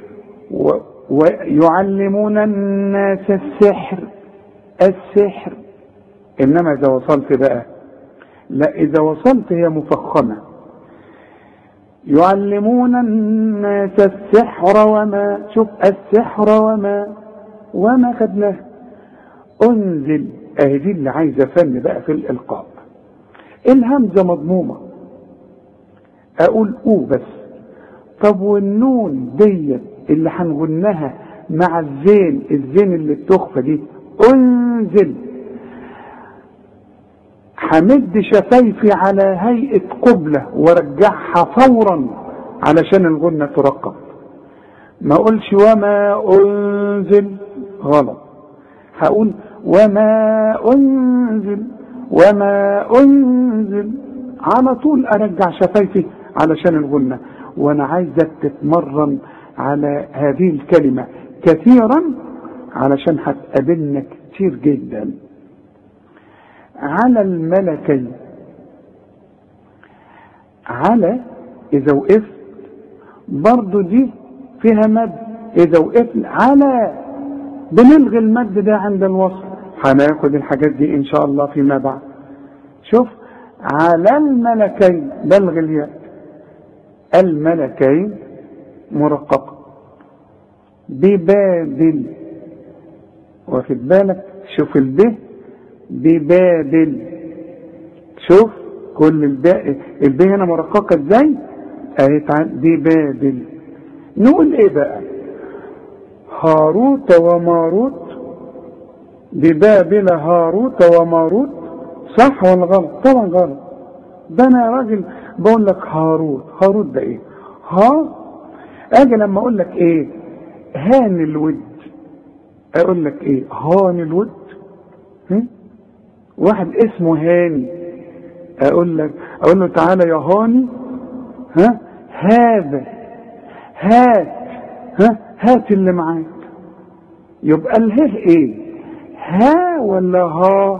ويعلمون الناس السحر. انما اذا وصلت بقى لا، اذا وصلت هي مفخمة. يعلمون الناس السحر وما، شوف السحر وما خدناه. انزل اهي دي اللي عايزه فن بقى في الالقاء. الهمزه مضمومه اقول بس. طب والنون ديت اللي هنغنها مع الزين اللي بتخفى دي، انزل، همد شفايفي على هيئه قبله وارجعها فورا علشان الغنه ترقق. ما اقولش وما انزل، غلط. هقول وما انزل على طول، ارجع شفايفي علشان الغنة. وانا عايزك تتمرن على هذه الكلمة كثيرا علشان هتقابلنا كتير جدا. على الملكين، على اذا وقفت برضو دي فيها مد. اذا وقفت على بنلغي المد ده عند الوصل. هناخد الحاجات دي ان شاء الله فيما بعد. شوف، على الملكين بلغي الياء، الملكين مرققة. ببابل، واخد بالك؟ شوف الب ببابل، شوف كل الب هنا مرققة ازاي اهي. ببابل. نقول ايه بقى؟ هاروت وماروت. ببابل هاروت وماروت، صح ولا غلط؟ طبعا غلط. ده انا يا راجل بقول لك هاروت ده ايه؟ اجي لما اقول لك ايه؟ هان الود، اقول لك ايه؟ هان الود. واحد اسمه هاني، اقول له تعالى يا هاني، هذا، هات اللي معاك. يبقى اله ايه؟ ها ولا ها؟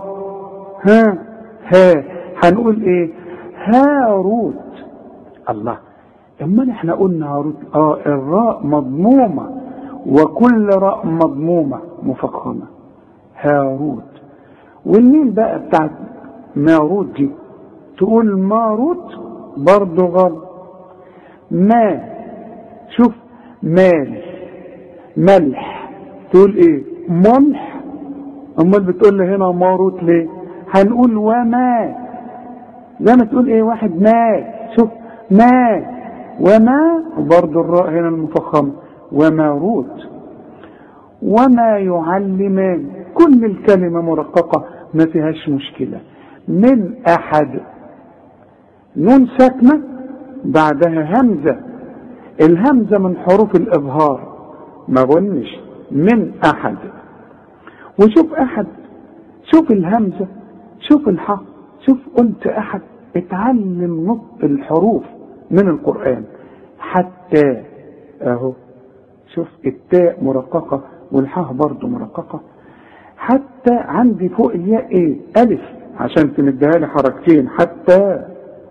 هنقول ايه؟ هاروت. الله، اما احنا قلنا هاروت. الراء مضمومة، وكل راء مضمومة مفخمة. هاروت. والمين بقى بتاعت ماروت دي؟ تقول ماروت برضو غلط. ما، شوف، مال، ملح، تقول ايه؟ ملح. امال بتقول لي هنا ماروت ليه؟ هنقول وما، زي ما تقول ايه؟ واحد مات. شوف، ما وما برضو الراء هنا المفخمة. وماروت. وما يعلمان، كل الكلمة مرققة ما فيهاش مشكلة. من احد، نون ساكنة بعدها همزة. الهمزة من حروف الإظهار، ما غنش. من أحد. وشوف أحد، شوف الهمزة، شوف الحاء، شوف قلت أحد. اتعلم نطق الحروف من القرآن. حتى اهو، شوف التاء مرققة والحاء برضو مرققة. حتى عندي فوق الياء ايه؟ ألف، عشان تمدها لي حركتين. حتى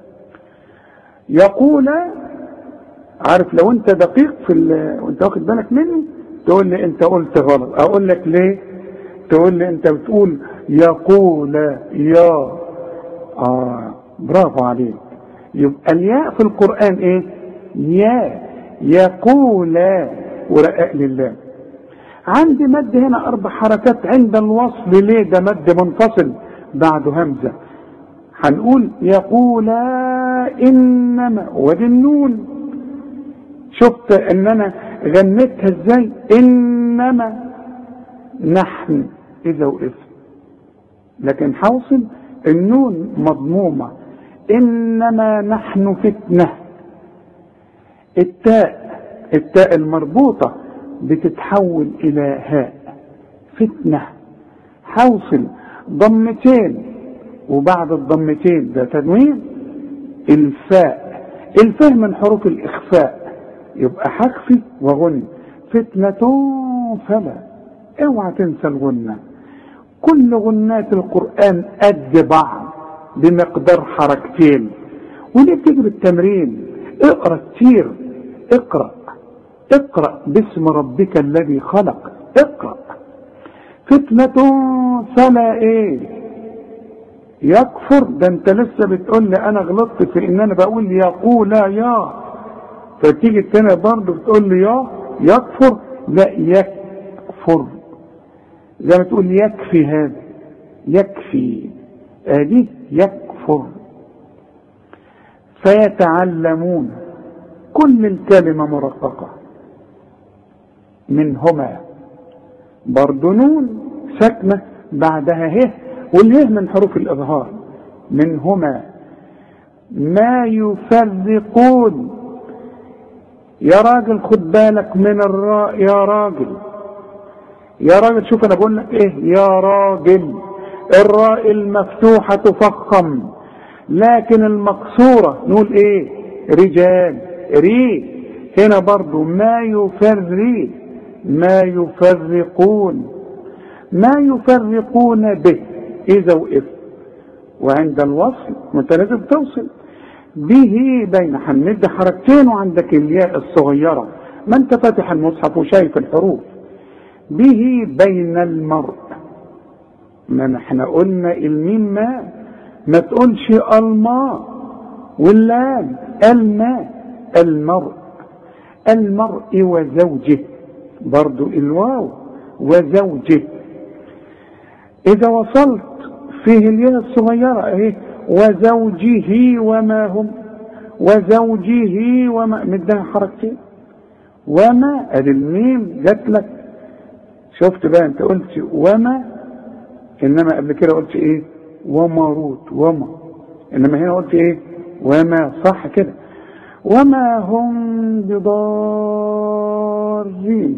يقول، عارف لو انت دقيق وانت واخد بالك مني تقول لي انت قلت غلط. اقول لك ليه؟ تقول لي انت بتقول يقول يا. برافو عليك. يبقى الياء في القرآن ايه؟ يا يقولا ورقاق لله. عندي مد هنا 4 حركات عند الوصل. ليه؟ ده مد منفصل بعده همزة. هنقول يقولا انما، ودي النون. شفت ان انا غنيتها ازاي؟ انما نحن اذا وقفت، لكن حوصل النون مضمومة. انما نحن فتنة. التاء المربوطة بتتحول الى هاء، فتنة. حوصل ضمتين، وبعد الضمتين ده تنوين. الفاء من حروف الاخفاء، يبقى حخفي وغن. فتنة فلا، اوعى تنسى الغنة. كل غنات القرآن قد بعض بمقدار حركتين، ودي بتيجي بالتمرين. اقرأ كتير، اقرأ باسم ربك الذي خلق. اقرأ. فتنة فلا ايه؟ يكفر. ده انت لسه بتقول لي انا غلطت في ان انا بقول يقول يا، فتيجي التانية برضه بتقول لي يا يكفر. لا، يكفر. زي ما تقول يكفي، هذا يكفي، ادي يكفر. فيتعلمون، كل الكلمة مرققة. منهما برضه نون ساكنة بعدها ه، والهه من حروف الإظهار. منهما ما يفرقون. يا راجل خد بالك من الراء. يا راجل شوف انا بقول لك ايه. يا راجل، الراء المفتوحة تفخم، لكن المكسورة نقول ايه؟ رجال. ري. هنا برضو ما يفرقون. ما يفرقون به اذا وقف، وعند الوصل وانت لازم توصل. به بين، هنمد حركتين وعندك الياء الصغيرة، ما انت فاتح المصحف وشايف الحروف. به بين المرء. ما احنا قلنا الميم ما تقولش الماء، واللام الماء. المرء وزوجه، برضو الواو وزوجه. اذا وصلت فيه الياء الصغيرة اهي، وزوجه وما هم. وزوجه وما، مدها حركتين. وما ادي الميم جات لك. شفت بقى؟ انت قلت وما، انما قبل كده قلت ايه؟ وماروت. وما، انما هنا قلت ايه؟ وما. صح كده. وما هم بضارين.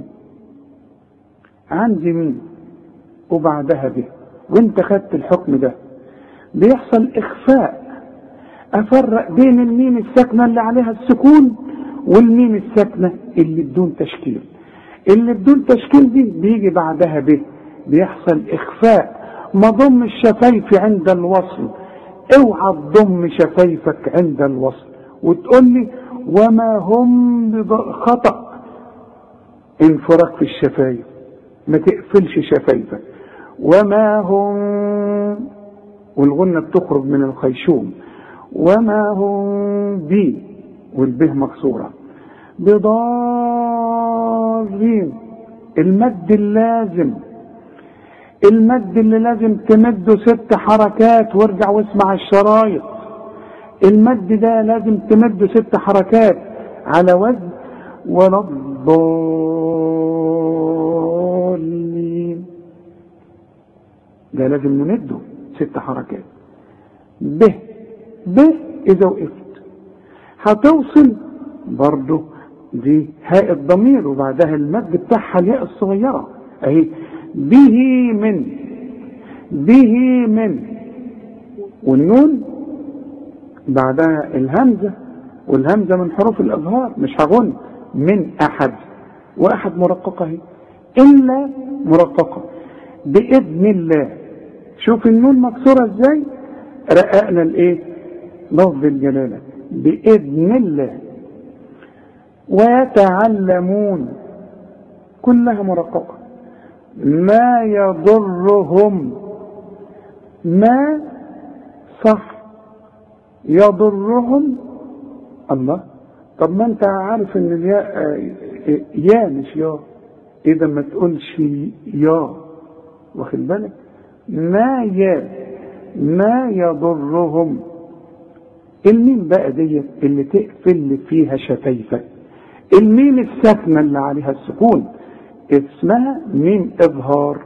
عندي مين وبعدها به، وانت خدت الحكم ده. بيحصل اخفاء. افرق بين الميم الساكنه اللي عليها السكون والميم الساكنه اللي بدون تشكيل. اللي بدون تشكيل دي بيجي بعدها به، بيحصل اخفاء. ما ضم الشفايف عند الوصل. اوعى تضم شفايفك عند الوصل وتقول لي وما هم خطأ. انفراج في الشفايف، ما تقفلش شفايفك. وما هم، والغنة بتخرج من الخيشوم. وما هم بي، والبه مكسورة. بضارين. المد اللي لازم تمده 6 حركات، وارجع واسمع الشرايط. المد ده لازم تمده 6 حركات على وزن ولا الضالين. ده لازم نمده 6 حركات. به اذا وقفت هتوصل برضو دي هاء الضمير، وبعدها المد بتاعها الياء الصغيرة اهي. به من، والنون بعدها الهمزة، والهمزة من حروف الإظهار. مش هغن. من أحد، وأحد مرققة اهي. إلا مرققة. بإذن الله. شوف النون مكسورة ازاي. رققنا الايه؟ لفظ الجلالة. بإذن الله. ويتعلمون، كلها مرققة. ما يضرهم. ما صح، يضرهم. الله، طب ما انت عارف ان الياء يا مش يا، اذا ما تقولش يا، واخد بالك؟ ما يضرهم. الميم بقى ديت اللي تقفل فيها شفايفك، الميم الساكنه اللي عليها السكون اسمها ميم اظهار.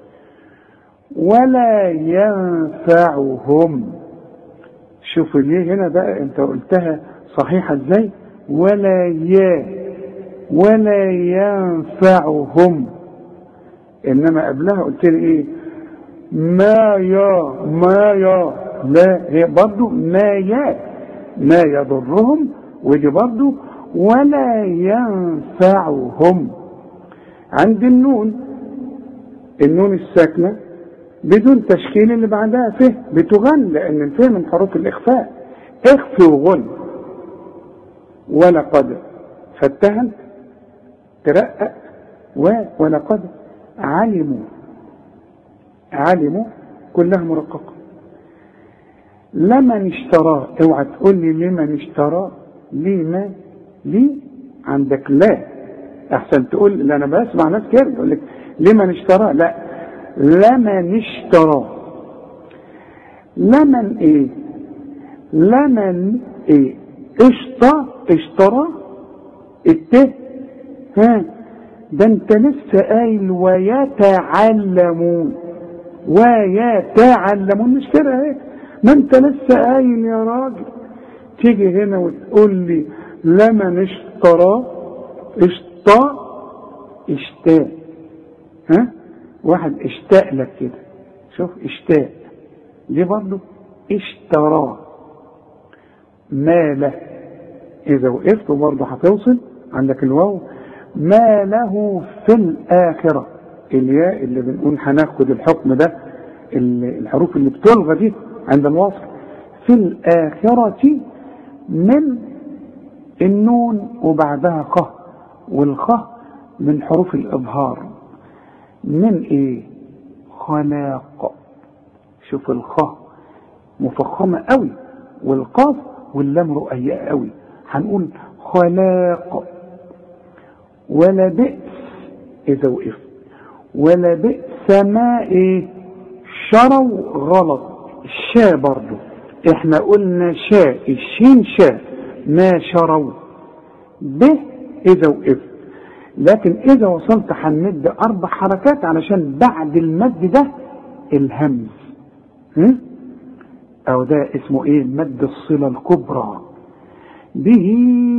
ولا ينفعهم. شوف ليه هنا بقى انت قلتها صحيحه ازاي؟ ولا ينفعهم. انما قبلها قلت لي ايه؟ ما يا لا، هي برضو ما يضرهم، ودي برضو ولا ينفعهم. عند النون الساكنة بدون تشكيل اللي بعدها فيه بتغن، لأن الفيه من حروف الإخفاء، اخفي وغن. ولقد فتها ترقق، ولقد علموا كلها مرققة. لمن اشتراه، اوعى تقول لي لمن اشتراه، ليه عندك لا، احسن تقول لا. انا بسمع ناس كده يقول لك لمن اشتراه، لا، لمن اشتراه. لمن ايه اشترى الت، ده انت لسه قايل ويتعلمون مش كده ايه؟ ما انت لسه قايل يا راجل. تيجي هنا وتقول لي لمن اشترى، اشتاء، واحد اشتاق لك كده، شوف اشتاق دي برضو اشترى. ماله، اذا وقفت برضو هتوصل عندك الواو. ما له في الآخرة، الياء اللي بنقول هناخد الحكم ده، الحروف اللي بتلغى دي عند الوصل. في الآخرة من النون وبعدها خ، والخ من حروف الإظهار. من ايه؟ خلاق. شوف الخ مفخمة قوي، والقاف واللام رؤية قوي، هنقول خلاق. ولا بئس اذا وقف، ولا بئس ما شروا غلط. الشاء برضو احنا قلنا شاء، الشين شاء، ما شروا به اذا وقف. لكن اذا وصلت هنمد 4 حركات علشان بعد المد ده الهمز، او ده اسمه مد الصلة الكبرى. به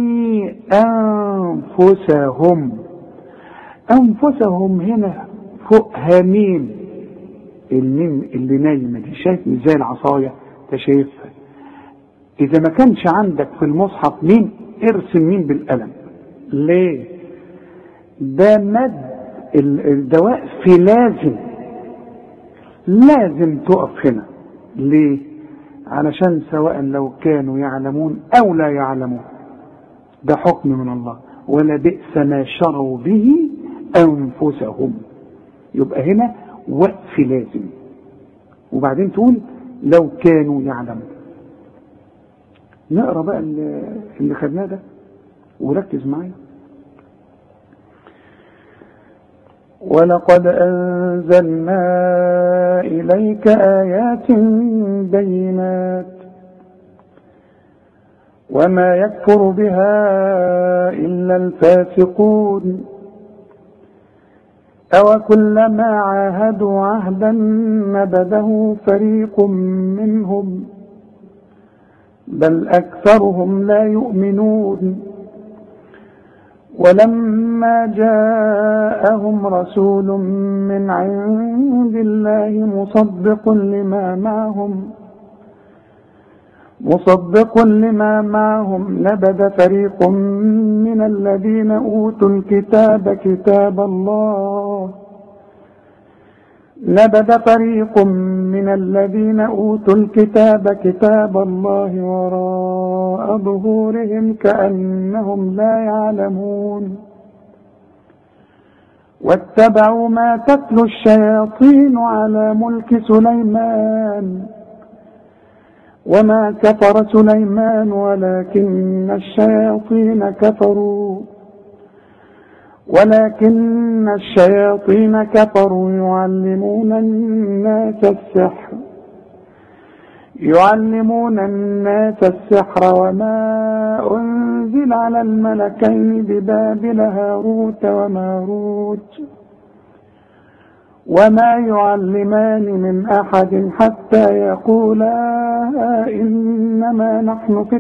انفسهم هنا فوقها ميم، الميم اللي نايمه دي، شايف زي العصايه شايفها. اذا ما كانش عندك في المصحف ميم ارسم ميم بالقلم. ليه؟ ده مد الدواء في لازم تقف هنا. ليه؟ علشان سواء لو كانوا يعلمون او لا يعلمون، ده حكم من الله. ولا بئس ما شروا به انفسهم، يبقى هنا وقف لازم، وبعدين تقول لو كانوا يعلمون. نقرا بقى اللي خدناه ده وركز معايا. ولقد أنزلنا إليك آيات بينات وما يكفر بها إلا الفاسقون أوكلما عاهدوا عهدا نبذه فريق منهم بل أكثرهم لا يؤمنون ولما جاءهم رسول من عند الله مصدق لما معهم نبذ فريق من الذين أوتوا الكتاب كتاب الله وراء ظهورهم كأنهم لا يعلمون واتبعوا ما تتلو الشياطين على ملك سليمان وما كفر سليمان ولكن الشياطين كفروا يعلمون الناس السحر وما أنزل على الملكين ببابل هاروت وماروت وما يعلمان من أحد حتى يقولا إنما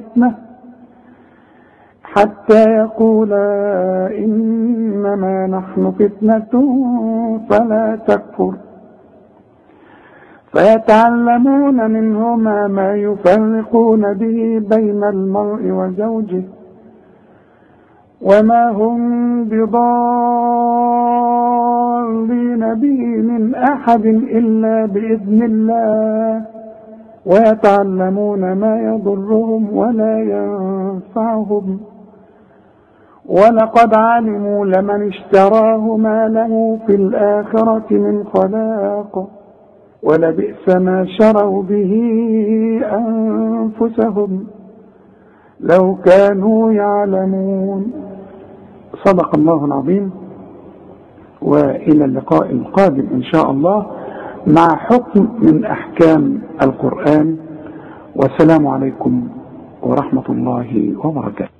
نحن فتنة فلا تكفر فيتعلمون منهما ما يفرقون به بين المرء وزوجه وما هم بضارين به من أحد إلا بإذن الله ويتعلمون ما يضرهم ولا ينفعهم ولقد علموا لمن اشتراه ما له في الآخرة من خلاق ولبئس ما شروا به أنفسهم لو كانوا يعلمون. صدق الله العظيم. وإلى اللقاء القادم إن شاء الله مع حكم من أحكام القرآن، والسلام عليكم ورحمة الله وبركاته.